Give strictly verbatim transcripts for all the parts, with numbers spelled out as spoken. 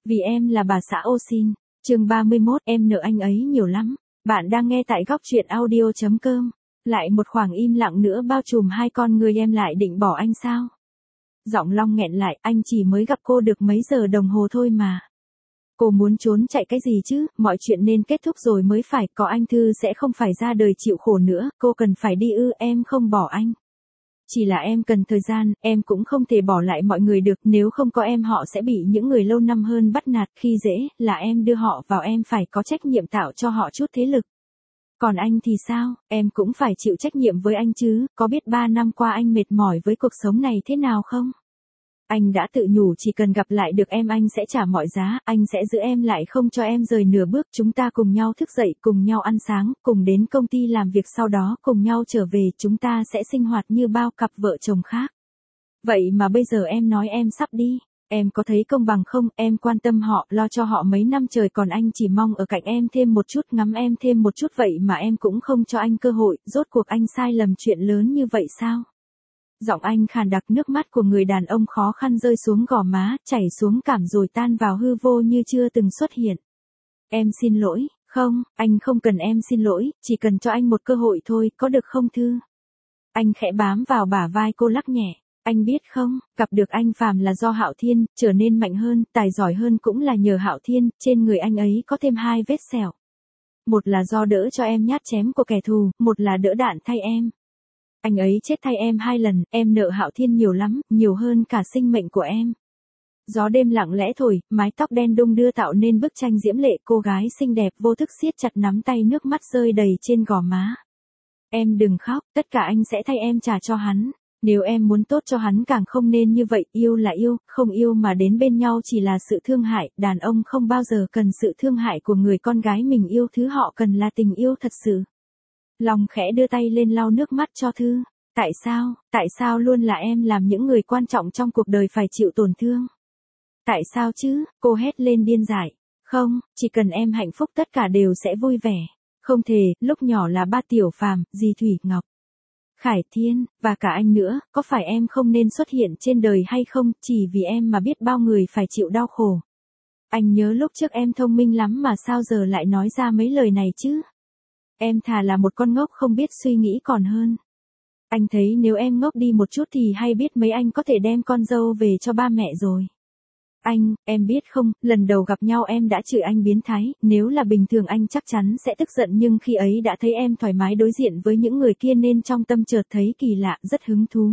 Vì em là bà xã ô xin. Chương ba mươi mốt, em nợ anh ấy nhiều lắm. Bạn đang nghe tại góc truyện audio chấm com. Lại một khoảng im lặng nữa bao trùm hai con người, em lại định bỏ anh sao? Giọng Long nghẹn lại, anh chỉ mới gặp cô được mấy giờ đồng hồ thôi mà. Cô muốn trốn chạy cái gì chứ, mọi chuyện nên kết thúc rồi mới phải, có anh Thư sẽ không phải ra đời chịu khổ nữa, cô cần phải đi ư? Em không bỏ anh. Chỉ là em cần thời gian, em cũng không thể bỏ lại mọi người được, nếu không có em họ sẽ bị những người lâu năm hơn bắt nạt, khi dễ, là em đưa họ vào, em phải có trách nhiệm tạo cho họ chút thế lực. Còn anh thì sao, em cũng phải chịu trách nhiệm với anh chứ, có biết ba năm qua anh mệt mỏi với cuộc sống này thế nào không? Anh đã tự nhủ chỉ cần gặp lại được em anh sẽ trả mọi giá, anh sẽ giữ em lại không cho em rời nửa bước, chúng ta cùng nhau thức dậy, cùng nhau ăn sáng, cùng đến công ty làm việc, sau đó cùng nhau trở về, chúng ta sẽ sinh hoạt như bao cặp vợ chồng khác. Vậy mà bây giờ em nói em sắp đi, em có thấy công bằng không? Em quan tâm họ, lo cho họ mấy năm trời, còn anh chỉ mong ở cạnh em thêm một chút, ngắm em thêm một chút, vậy mà em cũng không cho anh cơ hội, rốt cuộc anh sai lầm chuyện lớn như vậy sao? Giọng anh khàn đặc, nước mắt của người đàn ông khó khăn rơi xuống gò má, chảy xuống cảm rồi tan vào hư vô như chưa từng xuất hiện. Em xin lỗi, không, anh không cần em xin lỗi, chỉ cần cho anh một cơ hội thôi, có được không Thư? Anh khẽ bám vào bả vai cô lắc nhẹ, anh biết không, gặp được anh phàm là do Hạo Thiên, trở nên mạnh hơn, tài giỏi hơn cũng là nhờ Hạo Thiên, trên người anh ấy có thêm hai vết sẹo. Một là do đỡ cho em nhát chém của kẻ thù, một là đỡ đạn thay em. Anh ấy chết thay em hai lần, em nợ Hạo Thiên nhiều lắm, nhiều hơn cả sinh mệnh của em. Gió đêm lặng lẽ thổi, mái tóc đen đung đưa tạo nên bức tranh diễm lệ, cô gái xinh đẹp vô thức siết chặt nắm tay, nước mắt rơi đầy trên gò má. Em đừng khóc, tất cả anh sẽ thay em trả cho hắn. Nếu em muốn tốt cho hắn càng không nên như vậy, yêu là yêu, không yêu mà đến bên nhau chỉ là sự thương hại, đàn ông không bao giờ cần sự thương hại của người con gái mình yêu, thứ họ cần là tình yêu thật sự. Long khẽ đưa tay lên lau nước mắt cho Thư. Tại sao, tại sao luôn là em làm những người quan trọng trong cuộc đời phải chịu tổn thương? Tại sao chứ, cô hét lên điên dại. Không, chỉ cần em hạnh phúc tất cả đều sẽ vui vẻ. Không thể, lúc nhỏ là ba Tiểu Phàm, dì Thủy Ngọc, Khải Thiên, và cả anh nữa, có phải em không nên xuất hiện trên đời hay không, chỉ vì em mà biết bao người phải chịu đau khổ. Anh nhớ lúc trước em thông minh lắm mà sao giờ lại nói ra mấy lời này chứ? Em thà là một con ngốc không biết suy nghĩ còn hơn. Anh thấy nếu em ngốc đi một chút thì hay biết mấy anh có thể đem con dâu về cho ba mẹ rồi. Anh, em biết không, lần đầu gặp nhau em đã chửi anh biến thái, nếu là bình thường anh chắc chắn sẽ tức giận, nhưng khi ấy đã thấy em thoải mái đối diện với những người kia nên trong tâm chợt thấy kỳ lạ, rất hứng thú.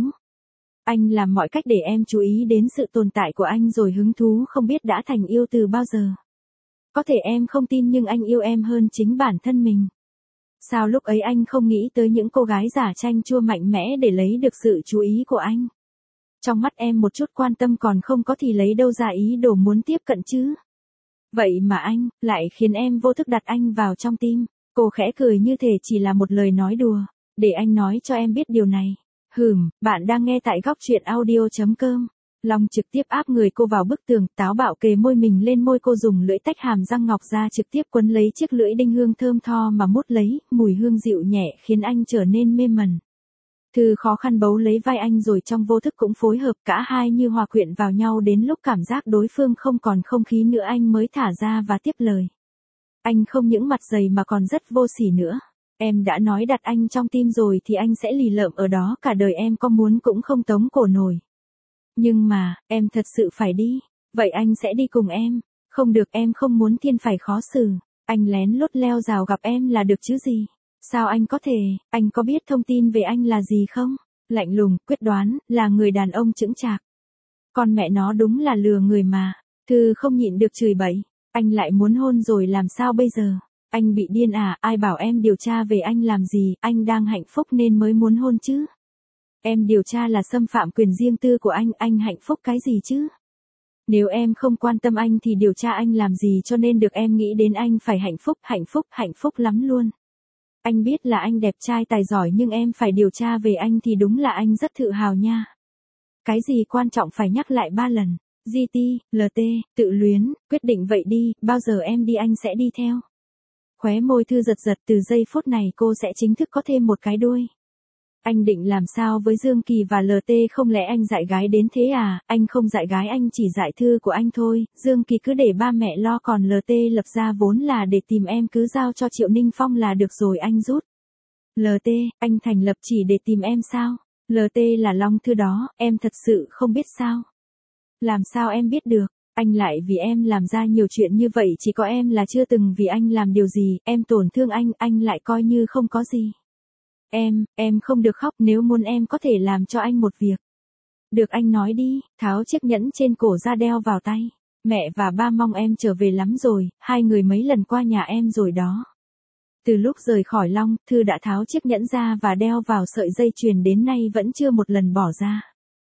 Anh làm mọi cách để em chú ý đến sự tồn tại của anh rồi hứng thú không biết đã thành yêu từ bao giờ. Có thể em không tin nhưng anh yêu em hơn chính bản thân mình. Sao lúc ấy anh không nghĩ tới những cô gái giả chanh chua mạnh mẽ để lấy được sự chú ý của anh? Trong mắt em một chút quan tâm còn không có thì lấy đâu ra ý đồ muốn tiếp cận chứ? Vậy mà anh, lại khiến em vô thức đặt anh vào trong tim. Cô khẽ cười như thể chỉ là một lời nói đùa. Để anh nói cho em biết điều này. Hừm, bạn đang nghe tại góc truyện audio chấm com. Long trực tiếp áp người cô vào bức tường, táo bạo kề môi mình lên môi cô, dùng lưỡi tách hàm răng ngọc ra, trực tiếp quấn lấy chiếc lưỡi đinh hương thơm tho mà mút lấy, mùi hương dịu nhẹ khiến anh trở nên mê mẩn. Thư khó khăn bấu lấy vai anh rồi trong vô thức cũng phối hợp, cả hai như hòa quyện vào nhau, đến lúc cảm giác đối phương không còn không khí nữa anh mới thả ra và tiếp lời. Anh không những mặt dày mà còn rất vô sỉ nữa. Em đã nói đặt anh trong tim rồi thì anh sẽ lì lợm ở đó cả đời, em có muốn cũng không tống cổ nổi. Nhưng mà, em thật sự phải đi. Vậy anh sẽ đi cùng em. Không được, em không muốn Thiên phải khó xử. Anh lén lút leo rào gặp em là được chứ gì. Sao anh có thể, anh có biết thông tin về anh là gì không? Lạnh lùng, quyết đoán, là người đàn ông chững chạc. Con mẹ nó đúng là lừa người mà. Thư không nhịn được chửi bậy. Anh lại muốn hôn rồi làm sao bây giờ? Anh bị điên à, ai bảo em điều tra về anh làm gì, anh đang hạnh phúc nên mới muốn hôn chứ. Em điều tra là xâm phạm quyền riêng tư của anh, anh hạnh phúc cái gì chứ? Nếu em không quan tâm anh thì điều tra anh làm gì cho nên được em nghĩ đến anh phải hạnh phúc, hạnh phúc, hạnh phúc lắm luôn. Anh biết là anh đẹp trai tài giỏi nhưng em phải điều tra về anh thì đúng là anh rất tự hào nha. Cái gì quan trọng phải nhắc lại ba lần. giê tê, lờ tê, tự luyến, quyết định vậy đi, bao giờ em đi anh sẽ đi theo. Khóe môi Thư giật giật, từ giây phút này cô sẽ chính thức có thêm một cái đuôi. Anh định làm sao với Dương Kỳ và lờ tê, không lẽ anh dạy gái đến thế à? Anh không dạy gái, anh chỉ dạy thư của anh thôi, Dương Kỳ cứ để ba mẹ lo, còn lờ tê lập ra vốn là để tìm em, cứ giao cho Triệu Ninh Phong là được rồi, anh rút. lờ tê, anh thành lập chỉ để tìm em sao? lờ tê là Long Thư đó, em thật sự không biết sao? Làm sao em biết được? Anh lại vì em làm ra nhiều chuyện như vậy, chỉ có em là chưa từng vì anh làm điều gì, em tổn thương anh, anh lại coi như không có gì. Em, em không được khóc, nếu muốn em có thể làm cho anh một việc. Được, anh nói đi. Tháo chiếc nhẫn trên cổ ra đeo vào tay. Mẹ và ba mong em trở về lắm rồi, hai người mấy lần qua nhà em rồi đó. Từ lúc rời khỏi Long, Thư đã tháo chiếc nhẫn ra và đeo vào sợi dây chuyền, đến nay vẫn chưa một lần bỏ ra.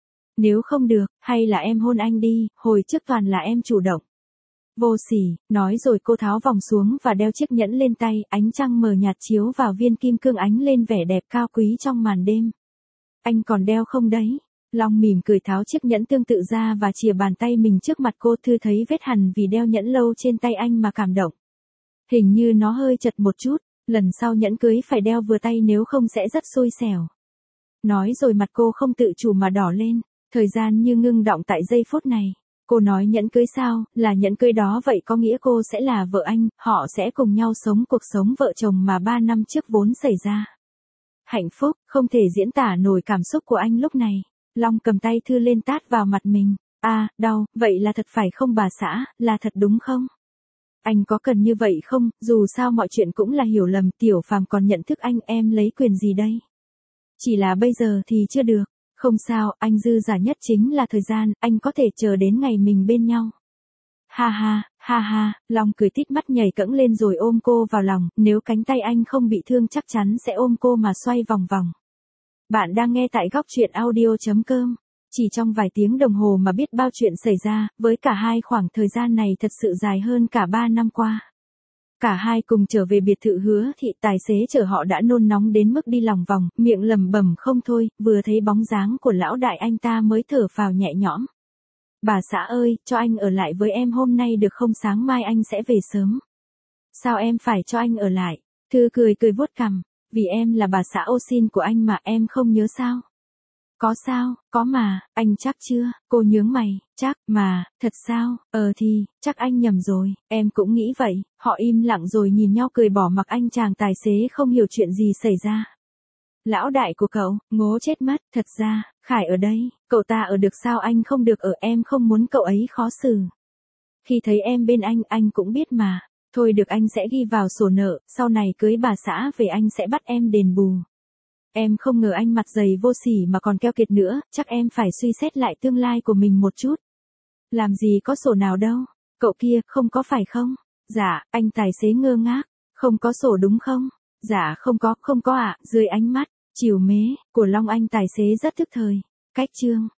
Nếu không được, hay là em hôn anh đi, hồi trước toàn là em chủ động. Vô sỉ, nói rồi cô tháo vòng xuống và đeo chiếc nhẫn lên tay, ánh trăng mờ nhạt chiếu vào viên kim cương ánh lên vẻ đẹp cao quý trong màn đêm. Anh còn đeo không đấy? Long mỉm cười tháo chiếc nhẫn tương tự ra và chìa bàn tay mình trước mặt cô. Thư thấy vết hằn vì đeo nhẫn lâu trên tay anh mà cảm động. Hình như nó hơi chật một chút, lần sau nhẫn cưới phải đeo vừa tay nếu không sẽ rất xui xẻo. Nói rồi mặt cô không tự chủ mà đỏ lên, thời gian như ngưng đọng tại giây phút này. Cô nói nhẫn cưới sao, là nhẫn cưới đó, vậy có nghĩa cô sẽ là vợ anh, họ sẽ cùng nhau sống cuộc sống vợ chồng mà ba năm trước vốn xảy ra. Hạnh phúc, không thể diễn tả nổi cảm xúc của anh lúc này. Long cầm tay Thư lên tát vào mặt mình. À, đau, vậy là thật phải không bà xã, là thật đúng không? Anh có cần như vậy không, dù sao mọi chuyện cũng là hiểu lầm, Tiểu Phàm còn nhận thức anh, em lấy quyền gì đây? Chỉ là bây giờ thì chưa được. Không sao, anh dư giả nhất chính là thời gian, anh có thể chờ đến ngày mình bên nhau. Ha ha, ha ha, Long cười tít mắt nhảy cẫng lên rồi ôm cô vào lòng, nếu cánh tay anh không bị thương chắc chắn sẽ ôm cô mà xoay vòng vòng. Bạn đang nghe tại góc truyện audio chấm com. Chỉ trong vài tiếng đồng hồ mà biết bao chuyện xảy ra, với cả hai khoảng thời gian này thật sự dài hơn cả ba năm qua. Cả hai cùng trở về biệt thự Hứa Thị, tài xế chở họ đã nôn nóng đến mức đi lòng vòng, miệng lẩm bẩm không thôi, vừa thấy bóng dáng của lão đại anh ta mới thở phào nhẹ nhõm. Bà xã ơi, cho anh ở lại với em hôm nay được không, sáng mai anh sẽ về sớm. Sao em phải cho anh ở lại? Thư cười cười vuốt cằm, vì em là bà xã ô xin của anh mà, em không nhớ sao? Có sao, có mà, anh chắc chưa? Cô nhướng mày, chắc, mà, thật sao? Ờ thì, chắc anh nhầm rồi, em cũng nghĩ vậy. Họ im lặng rồi nhìn nhau cười bỏ mặc anh chàng tài xế không hiểu chuyện gì xảy ra. Lão đại của cậu, ngố chết mất, thật ra, Khải ở đây, cậu ta ở được sao anh không được ở, em không muốn cậu ấy khó xử. Khi thấy em bên anh, anh cũng biết mà. Thôi được, anh sẽ ghi vào sổ nợ, sau này cưới bà xã về anh sẽ bắt em đền bù. Em không ngờ anh mặt dày vô sỉ mà còn keo kiệt nữa, chắc em phải suy xét lại tương lai của mình một chút. Làm gì có sổ nào đâu, cậu kia, không có phải không? Dạ, anh tài xế ngơ ngác, không có sổ đúng không? Dạ không có, không có ạ, à. Dưới ánh mắt, chiều mến, của Long, anh tài xế rất thức thời. Cách chương.